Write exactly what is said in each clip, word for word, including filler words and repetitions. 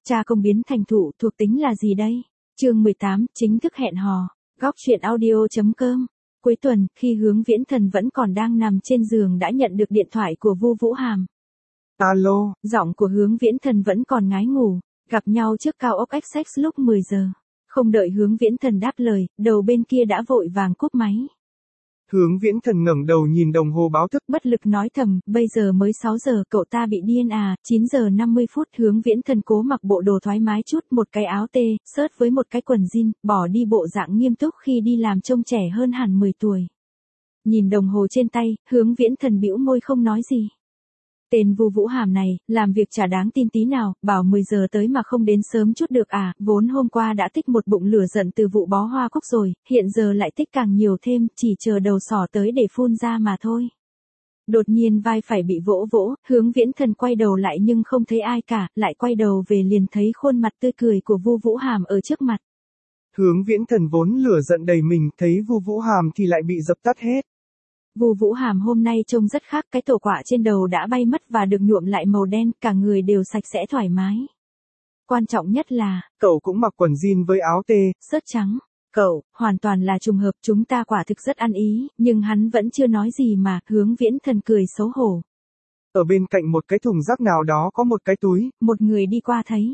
cha công biến thành thụ thuộc tính là gì đây? Chương mười tám, chính thức hẹn hò. Góc truyện audio.com. Cuối tuần, khi Hướng Viễn Thần vẫn còn đang nằm trên giường đã nhận được điện thoại của Vu Vũ Hàm. Alo, giọng của Hướng Viễn Thần vẫn còn ngái ngủ, gặp nhau trước cao ốc Essex lúc mười giờ. Không đợi Hướng Viễn Thần đáp lời, đầu bên kia đã vội vàng cúp máy. Hướng Viễn Thần ngẩng đầu nhìn đồng hồ báo thức, bất lực nói thầm, bây giờ mới sáu giờ, cậu ta bị điên à, chín giờ năm mươi phút. Hướng Viễn Thần cố mặc bộ đồ thoải mái chút, một cái áo tê, sớt với một cái quần jean, bỏ đi bộ dạng nghiêm túc khi đi làm trông trẻ hơn hẳn mười tuổi. Nhìn đồng hồ trên tay, Hướng Viễn Thần bĩu môi không nói gì. Tên Vu Vũ Hàm này, làm việc chả đáng tin tí nào, bảo mười giờ tới mà không đến sớm chút được à, vốn hôm qua đã tích một bụng lửa giận từ vụ bó hoa cúc rồi, hiện giờ lại tích càng nhiều thêm, chỉ chờ đầu sỏ tới để phun ra mà thôi. Đột nhiên vai phải bị vỗ vỗ, Hướng Viễn Thần quay đầu lại nhưng không thấy ai cả, lại quay đầu về liền thấy khuôn mặt tươi cười của Vu Vũ Hàm ở trước mặt. Hướng Viễn Thần vốn lửa giận đầy mình, thấy Vu Vũ Hàm thì lại bị dập tắt hết. Vu Vũ Hàm hôm nay trông rất khác, cái tổ quạ trên đầu đã bay mất và được nhuộm lại màu đen, cả người đều sạch sẽ thoải mái. Quan trọng nhất là, cậu cũng mặc quần jean với áo tê, sớt trắng. Cậu, hoàn toàn là trùng hợp, chúng ta quả thực rất ăn ý, nhưng hắn vẫn chưa nói gì mà, Hướng Viễn Thần cười xấu hổ. Ở bên cạnh một cái thùng rác nào đó có một cái túi. Một người đi qua thấy.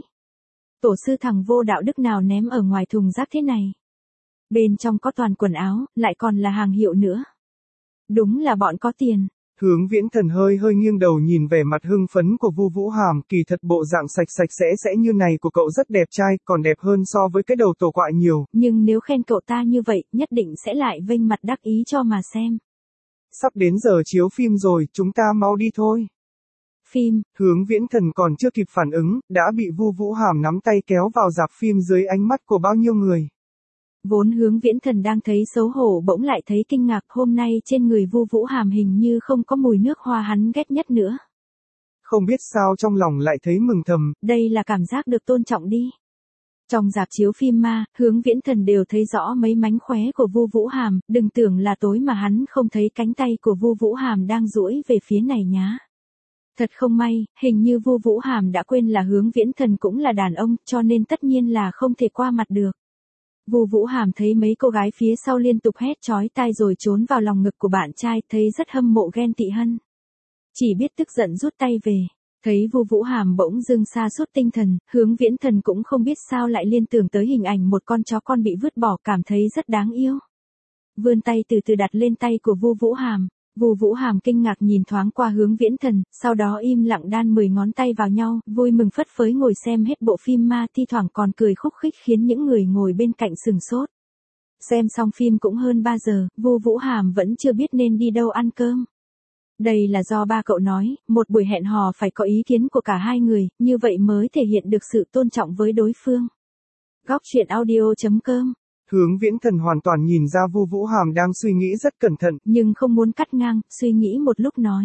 Tổ sư thằng vô đạo đức nào ném ở ngoài thùng rác thế này. Bên trong có toàn quần áo, lại còn là hàng hiệu nữa. Đúng là bọn có tiền. Hướng Viễn Thần hơi hơi nghiêng đầu nhìn vẻ mặt hưng phấn của Vu Vũ Hàm, kỳ thật bộ dạng sạch sạch sẽ sẽ như này của cậu rất đẹp trai, còn đẹp hơn so với cái đầu tổ quạ nhiều. Nhưng nếu khen cậu ta như vậy, nhất định sẽ lại vênh mặt đắc ý cho mà xem. Sắp đến giờ chiếu phim rồi, chúng ta mau đi thôi. Phim. Hướng Viễn Thần còn chưa kịp phản ứng, đã bị Vu Vũ Hàm nắm tay kéo vào rạp phim dưới ánh mắt của bao nhiêu người. Vốn Hướng Viễn Thần đang thấy xấu hổ bỗng lại thấy kinh ngạc, hôm nay trên người Vu Vũ Hàm hình như không có mùi nước hoa hắn ghét nhất nữa. Không biết sao trong lòng lại thấy mừng thầm. Đây là cảm giác được tôn trọng đi. Trong rạp chiếu phim ma, Hướng Viễn Thần đều thấy rõ mấy mánh khóe của Vu Vũ Hàm, đừng tưởng là tối mà hắn không thấy cánh tay của Vu Vũ Hàm đang duỗi về phía này nhá. Thật không may, hình như Vu Vũ Hàm đã quên là Hướng Viễn Thần cũng là đàn ông, cho nên tất nhiên là không thể qua mặt được. Vu Vũ Hàm thấy mấy cô gái phía sau liên tục hét chói tai rồi trốn vào lòng ngực của bạn trai, thấy rất hâm mộ ghen tị hân. Chỉ biết tức giận rút tay về. Thấy Vu Vũ Hàm bỗng dưng sa sút tinh thần, Hướng Viễn Thần cũng không biết sao lại liên tưởng tới hình ảnh một con chó con bị vứt bỏ, cảm thấy rất đáng yêu. Vươn tay từ từ đặt lên tay của Vu Vũ Hàm. Vu Vũ Hàm kinh ngạc nhìn thoáng qua Hướng Viễn Thần, sau đó im lặng đan mười ngón tay vào nhau, vui mừng phất phới ngồi xem hết bộ phim ma, thi thoảng còn cười khúc khích khiến những người ngồi bên cạnh sừng sốt. Xem xong phim cũng hơn ba giờ, Vu Vũ Hàm vẫn chưa biết nên đi đâu ăn cơm. Đây là do ba cậu nói, một buổi hẹn hò phải có ý kiến của cả hai người, như vậy mới thể hiện được sự tôn trọng với đối phương. Góc truyện audio.com. Hướng Viễn Thần hoàn toàn nhìn ra Vu Vũ Hàm đang suy nghĩ rất cẩn thận, nhưng không muốn cắt ngang, suy nghĩ một lúc nói.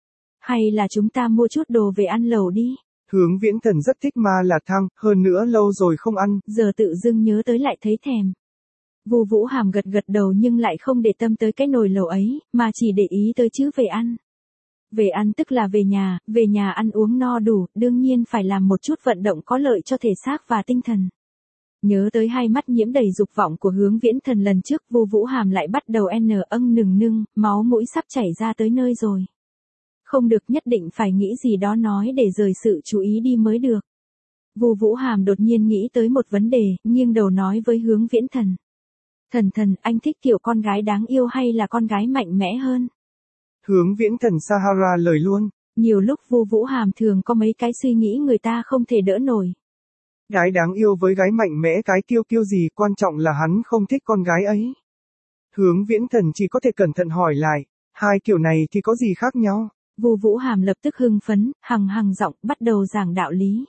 Hay là chúng ta mua chút đồ về ăn lẩu đi. Hướng Viễn Thần rất thích ma là thăng, hơn nữa lâu rồi không ăn. Giờ tự dưng nhớ tới lại thấy thèm. Vu Vũ Hàm gật gật đầu nhưng lại không để tâm tới cái nồi lẩu ấy, mà chỉ để ý tới chữ về ăn. Về ăn tức là về nhà, về nhà ăn uống no đủ, đương nhiên phải làm một chút vận động có lợi cho thể xác và tinh thần. Nhớ tới hai mắt nhiễm đầy dục vọng của Hướng Viễn Thần lần trước, Vu Vũ Hàm lại bắt đầu n âng nừng nưng, máu mũi sắp chảy ra tới nơi rồi. Không được, nhất định phải nghĩ gì đó nói để rời sự chú ý đi mới được. Vu Vũ Hàm đột nhiên nghĩ tới một vấn đề, nghiêng đầu nói với Hướng Viễn Thần. Thần thần, anh thích kiểu con gái đáng yêu hay là con gái mạnh mẽ hơn? Hướng Viễn Thần Sahara lời luôn. Nhiều lúc Vu Vũ Hàm thường có mấy cái suy nghĩ người ta không thể đỡ nổi. Gái đáng yêu với gái mạnh mẽ cái kiêu kiêu gì, quan trọng là hắn không thích con gái ấy. Hướng Viễn Thần chỉ có thể cẩn thận hỏi lại, hai kiểu này thì có gì khác nhau? Vu Vũ Hàm lập tức hưng phấn, hằng hằng giọng bắt đầu giảng đạo lý.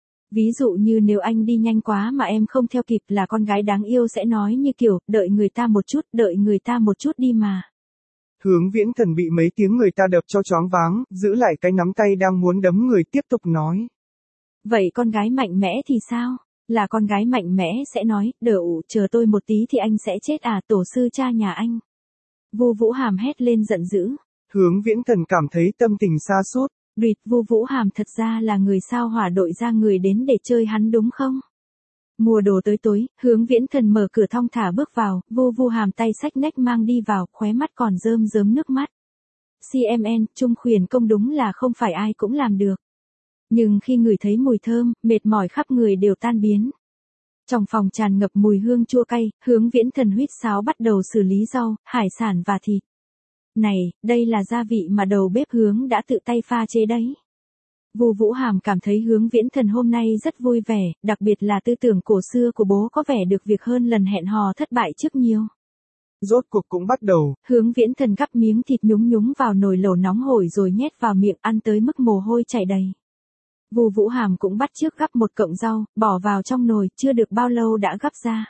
Ví dụ như nếu anh đi nhanh quá mà em không theo kịp là con gái đáng yêu sẽ nói như kiểu, đợi người ta một chút, đợi người ta một chút đi mà. Hướng Viễn Thần bị mấy tiếng người ta đập cho choáng váng, giữ lại cái nắm tay đang muốn đấm người tiếp tục nói. Vậy con gái mạnh mẽ thì sao? Là con gái mạnh mẽ sẽ nói, đợi chờ tôi một tí thì anh sẽ chết à, tổ sư cha nhà anh. Vu Vũ Hàm hét lên giận dữ. Hướng Viễn Thần cảm thấy tâm tình sa sút. Rịt, Vu Vũ Hàm thật ra là người sao hỏa đội ra người đến để chơi hắn đúng không? Mùa đồ tới tối, Hướng Viễn Thần mở cửa thong thả bước vào, Vu Vu Hàm tay xách nách mang đi vào, khóe mắt còn rơm rớm nước mắt. xê em en, Trung Khuyển Công đúng là không phải ai cũng làm được. Nhưng khi ngửi thấy mùi thơm, mệt mỏi khắp người đều tan biến. Trong phòng tràn ngập mùi hương chua cay, Hướng Viễn Thần huýt sáo bắt đầu xử lý rau, hải sản và thịt. Này, đây là gia vị mà đầu bếp Hướng đã tự tay pha chế đấy. Vu Vũ Hàm cảm thấy Hướng Viễn Thần hôm nay rất vui vẻ, đặc biệt là tư tưởng cổ xưa của bố có vẻ được việc hơn lần hẹn hò thất bại trước nhiều. Rốt cuộc cũng bắt đầu. Hướng Viễn Thần gắp miếng thịt nhúng nhúng vào nồi lẩu nóng hổi rồi nhét vào miệng ăn tới mức mồ hôi chảy đầy. Vu Vũ Hàm cũng bắt chước gắp một cọng rau, bỏ vào trong nồi, chưa được bao lâu đã gắp ra.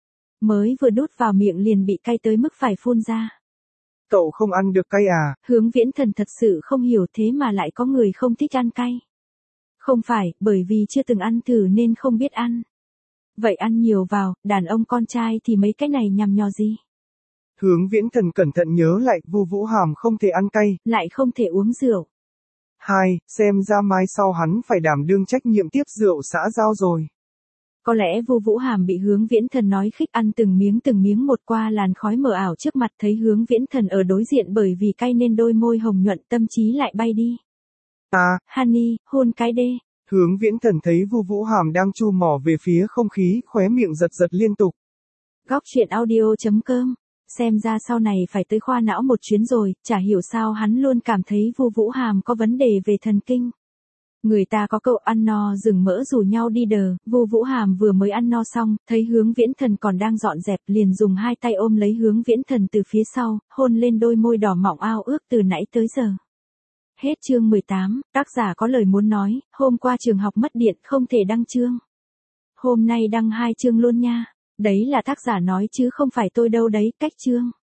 Mới vừa đút vào miệng liền bị cay tới mức phải phun ra. Cậu không ăn được cay à? Hướng Viễn Thần thật sự không hiểu thế mà lại có người không thích ăn cay. Không phải, bởi vì chưa từng ăn thử nên không biết ăn. Vậy ăn nhiều vào, đàn ông con trai thì mấy cái này nhằm nhò gì? Hướng Viễn Thần cẩn thận nhớ lại, Vu Vũ Hàm không thể ăn cay, lại không thể uống rượu. Hai, xem ra mai sau hắn phải đảm đương trách nhiệm tiếp rượu xã giao rồi. Có lẽ Vu Vũ Hàm bị Hướng Viễn Thần nói khích ăn từng miếng từng miếng một qua làn khói mờ ảo trước mặt, thấy Hướng Viễn Thần ở đối diện bởi vì cay nên đôi môi hồng nhuận, tâm trí lại bay đi. À, Honey, hôn cái đê. Hướng Viễn Thần thấy Vu Vũ Hàm đang chu mỏ về phía không khí, khóe miệng giật giật liên tục. Góc truyện audio chấm com. Xem ra sau này phải tới khoa não một chuyến rồi, chả hiểu sao hắn luôn cảm thấy Vu Vũ Hàm có vấn đề về thần kinh. Người ta có câu ăn no rừng mỡ rủ nhau đi đờ, Vu Vũ Hàm vừa mới ăn no xong, thấy Hướng Viễn Thần còn đang dọn dẹp liền dùng hai tay ôm lấy Hướng Viễn Thần từ phía sau, hôn lên đôi môi đỏ mọng ao ước từ nãy tới giờ. Hết chương mười tám, tác giả có lời muốn nói, hôm qua trường học mất điện không thể đăng chương. Hôm nay đăng hai chương luôn nha. Đấy là tác giả nói chứ không phải tôi đâu đấy, cách chương.